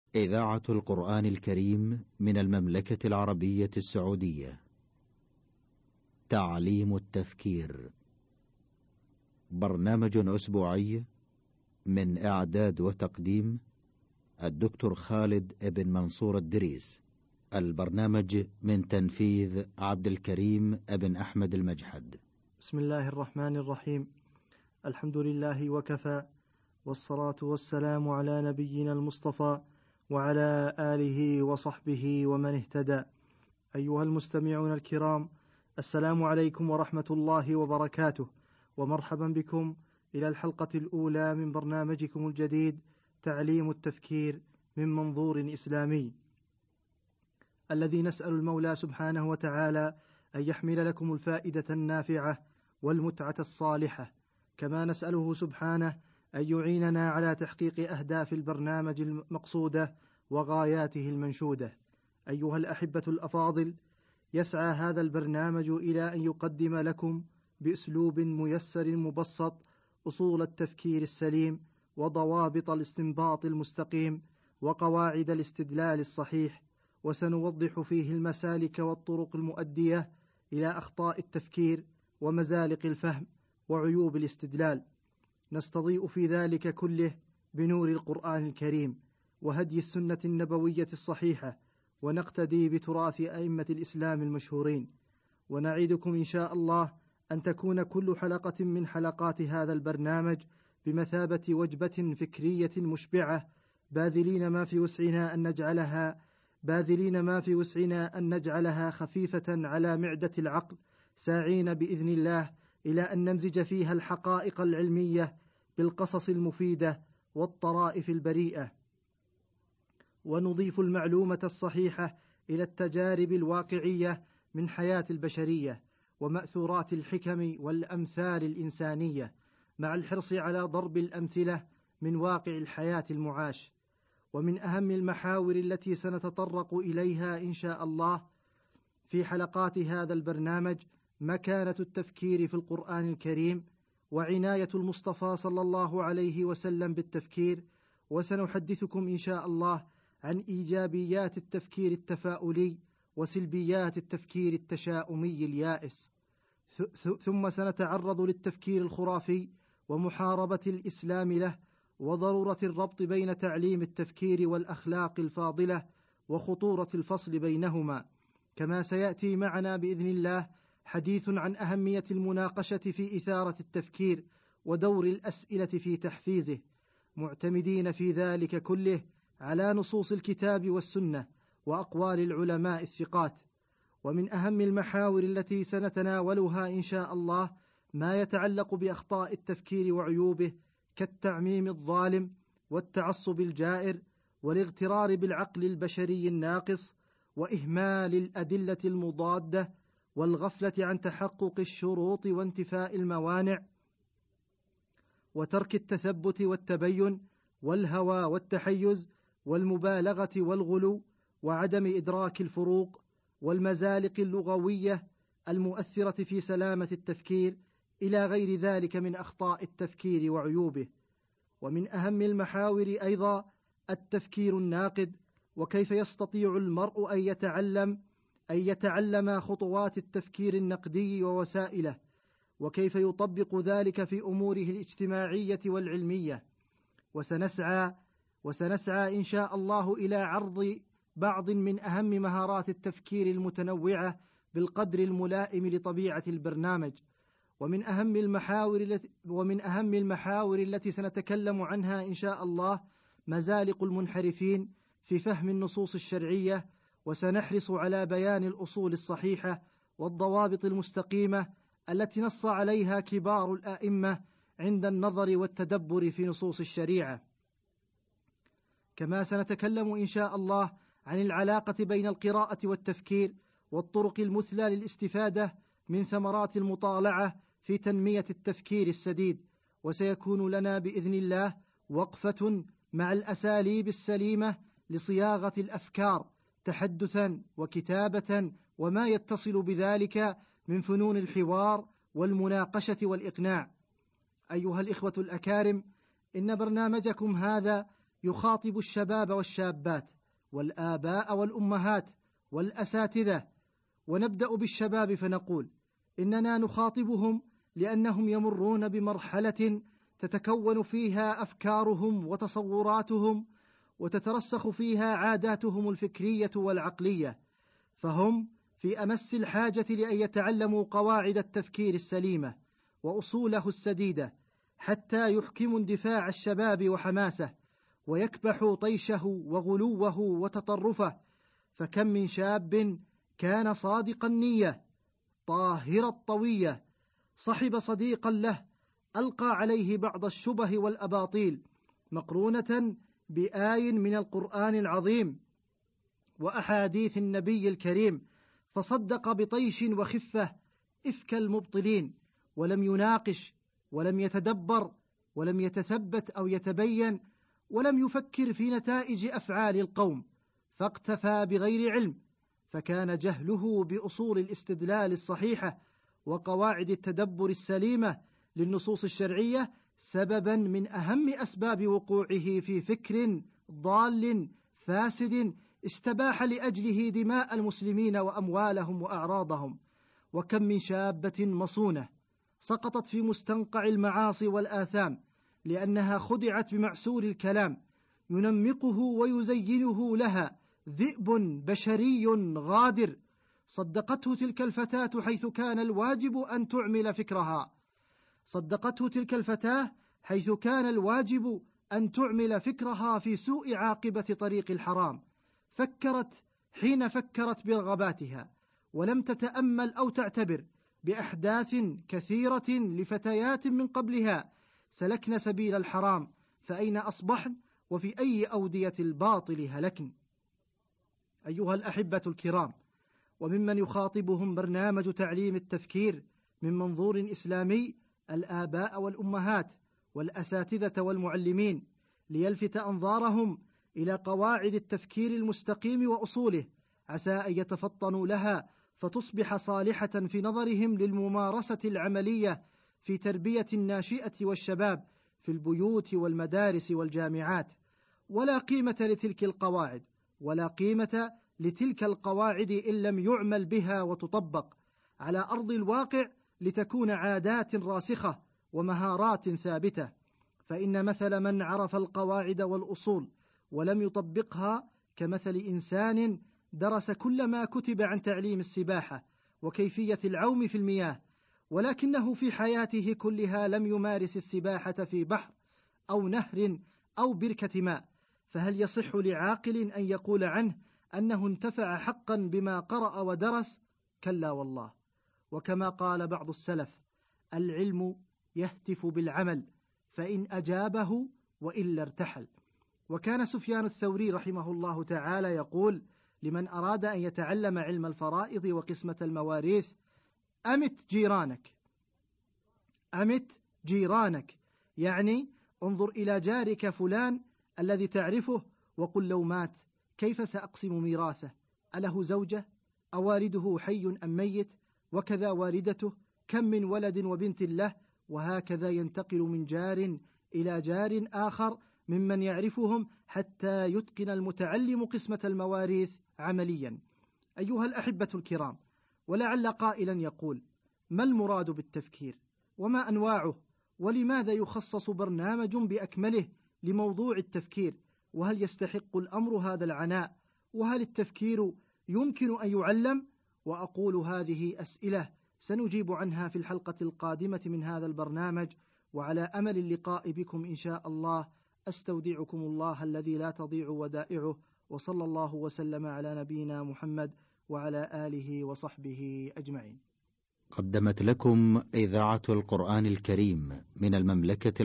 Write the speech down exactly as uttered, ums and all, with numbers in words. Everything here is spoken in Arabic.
إذاعة القرآن الكريم من المملكة العربية السعودية. تعليم التفكير، برنامج أسبوعي من إعداد وتقديم الدكتور خالد ابن منصور الدريس. البرنامج من تنفيذ عبد الكريم ابن أحمد المجحد. بسم الله الرحمن الرحيم. الحمد لله وكفى، والصلاة والسلام على نبينا المصطفى وعلى آله وصحبه ومن اهتدى. أيها المستمعون الكرام، السلام عليكم ورحمة الله وبركاته، ومرحبا بكم إلى الحلقة الأولى من برنامجكم الجديد تعليم التفكير من منظور إسلامي، الذي نسأل المولى سبحانه وتعالى أن يحمل لكم الفائدة النافعة والمتعة الصالحة، كما نسأله سبحانه أن يعيننا على تحقيق أهداف البرنامج المقصودة وغاياته المنشودة. أيها الأحبة الأفاضل، يسعى هذا البرنامج إلى أن يقدم لكم بأسلوب ميسر مبسط أصول التفكير السليم، وضوابط الاستنباط المستقيم، وقواعد الاستدلال الصحيح، وسنوضح فيه المسالك والطرق المؤدية إلى أخطاء التفكير ومزالق الفهم وعيوب الاستدلال. نستضيء في ذلك كله بنور القرآن الكريم وهدي السنة النبوية الصحيحة، ونقتدي بتراث أئمة الإسلام المشهورين. ونعيدكم إن شاء الله أن تكون كل حلقة من حلقات هذا البرنامج بمثابة وجبة فكرية مشبعة، باذلين ما في وسعنا أن نجعلها باذلين ما في وسعنا أن نجعلها خفيفة على معدة العقل، ساعين بإذن الله إلى أن نمزج فيها الحقائق العلمية بالقصص المفيدة والطرائف البريئة، ونضيف المعلومة الصحيحة إلى التجارب الواقعية من حياة البشرية ومأثورات الحكم والأمثال الإنسانية، مع الحرص على ضرب الأمثلة من واقع الحياة المعاش. ومن أهم المحاور التي سنتطرق إليها إن شاء الله في حلقات هذا البرنامج مكانة التفكير في القرآن الكريم، وعناية المصطفى صلى الله عليه وسلم بالتفكير. وسنحدثكم إن شاء الله عن إيجابيات التفكير التفاؤلي وسلبيات التفكير التشاؤمي اليائس. ثم سنتعرض للتفكير الخرافي ومحاربة الإسلام له، وضرورة الربط بين تعليم التفكير والأخلاق الفاضلة، وخطورة الفصل بينهما. كما سيأتي معنا بإذن الله حديث عن أهمية المناقشة في إثارة التفكير ودور الأسئلة في تحفيزه، معتمدين في ذلك كله على نصوص الكتاب والسنة وأقوال العلماء الثقات. ومن أهم المحاور التي سنتناولها إن شاء الله ما يتعلق بأخطاء التفكير وعيوبه، كالتعميم الظالم والتعصب الجائر والاغترار بالعقل البشري الناقص، وإهمال الأدلة المضادة، والغفلة عن تحقق الشروط وانتفاء الموانع، وترك التثبت والتبين، والهوى والتحيز، والمبالغة والغلو، وعدم إدراك الفروق، والمزالق اللغوية المؤثرة في سلامة التفكير، إلى غير ذلك من أخطاء التفكير وعيوبه. ومن أهم المحاور أيضا التفكير الناقد، وكيف يستطيع المرء أن يتعلم أن يتعلم خطوات التفكير النقدي ووسائله، وكيف يطبق ذلك في أموره الاجتماعية والعلمية. وسنسعى وسنسعى إن شاء الله إلى عرض بعض من أهم مهارات التفكير المتنوعة بالقدر الملائم لطبيعة البرنامج. ومن أهم المحاور التي ومن أهم المحاور التي سنتكلم عنها إن شاء الله مزالق المنحرفين في فهم النصوص الشرعية، وسنحرص على بيان الأصول الصحيحة والضوابط المستقيمة التي نص عليها كبار الآئمة عند النظر والتدبر في نصوص الشريعة. كما سنتكلم إن شاء الله عن العلاقة بين القراءة والتفكير، والطرق المثلى للاستفادة من ثمرات المطالعة في تنمية التفكير السديد. وسيكون لنا بإذن الله وقفة مع الأساليب السليمة لصياغة الأفكار تحدثا وكتابة، وما يتصل بذلك من فنون الحوار والمناقشة والإقناع. أيها الإخوة الأكارم، إن برنامجكم هذا يخاطب الشباب والشابات والآباء والأمهات والأساتذة. ونبدأ بالشباب فنقول إننا نخاطبهم لأنهم يمرون بمرحلة تتكون فيها أفكارهم وتصوراتهم، وتترسخ فيها عاداتهم الفكرية والعقلية، فهم في أمس الحاجة لأن يتعلموا قواعد التفكير السليمة وأصوله السديدة، حتى يحكموا اندفاع الشباب وحماسه، ويكبحوا طيشه وغلوه وتطرفه. فكم من شاب كان صادق النية طاهر الطوية، صحب صديقا له ألقى عليه بعض الشبه والأباطيل مقرونة بآي من القرآن العظيم وأحاديث النبي الكريم، فصدق بطيش وخفة إفك المبطلين، ولم يناقش ولم يتدبر ولم يتثبت أو يتبين، ولم يفكر في نتائج أفعال القوم، فاقتفى بغير علم، فكان جهله بأصول الاستدلال الصحيحة وقواعد التدبر السليمة للنصوص الشرعية سببا من أهم أسباب وقوعه في فكر ضال فاسد استباح لأجله دماء المسلمين وأموالهم وأعراضهم. وكم من شابة مصونة سقطت في مستنقع المعاصي والآثام لأنها خدعت بمعسول الكلام ينمقه ويزينه لها ذئب بشري غادر، صدقته تلك الفتاة حيث كان الواجب أن تعمل فكرها صدقته تلك الفتاة حيث كان الواجب أن تعمل فكرها في سوء عاقبة طريق الحرام. فكرت حين فكرت برغباتها، ولم تتأمل أو تعتبر بأحداث كثيرة لفتيات من قبلها سلكن سبيل الحرام، فأين أصبحن وفي أي أودية الباطل هلكن. أيها الأحبة الكرام، وممن يخاطبهم برنامج تعليم التفكير من منظور إسلامي الآباء والأمهات والأساتذة والمعلمين، ليلفت أنظارهم إلى قواعد التفكير المستقيم وأصوله، عسى أن يتفطنوا لها فتصبح صالحة في نظرهم للممارسة العملية في تربية الناشئة والشباب في البيوت والمدارس والجامعات. ولا قيمة لتلك القواعد ولا قيمة لتلك القواعد إن لم يعمل بها وتطبق على أرض الواقع لتكون عادات راسخة ومهارات ثابتة. فإن مثل من عرف القواعد والأصول ولم يطبقها كمثل إنسان درس كل ما كتب عن تعليم السباحة وكيفية العوم في المياه، ولكنه في حياته كلها لم يمارس السباحة في بحر أو نهر أو بركة ماء، فهل يصح لعاقل أن يقول عنه أنه انتفع حقا بما قرأ ودرس؟ كلا والله. وكما قال بعض السلف: العلم يهتف بالعمل، فإن أجابه وإلا ارتحل. وكان سفيان الثوري رحمه الله تعالى يقول لمن أراد أن يتعلم علم الفرائض وقسمة المواريث: أمت جيرانك أمت جيرانك يعني انظر إلى جارك فلان الذي تعرفه وقل لو مات كيف سأقسم ميراثه؟ أله زوجة؟ أوالده حي أم ميت؟ وكذا والدته، كم من ولد وبنت له؟ وهكذا ينتقل من جار إلى جار آخر ممن يعرفهم حتى يتقن المتعلم قسمة المواريث عمليا. أيها الأحبة الكرام، ولعل قائلا يقول: ما المراد بالتفكير؟ وما أنواعه؟ ولماذا يخصص برنامج بأكمله لموضوع التفكير؟ وهل يستحق الأمر هذا العناء؟ وهل التفكير يمكن أن يعلم؟ وأقول هذه أسئلة سنجيب عنها في الحلقة القادمة من هذا البرنامج، وعلى أمل اللقاء بكم إن شاء الله. أستودعكم الله الذي لا تضيع ودائعه، وصلى الله وسلم على نبينا محمد وعلى آله وصحبه أجمعين. قدمت لكم إذاعة القرآن الكريم من المملكة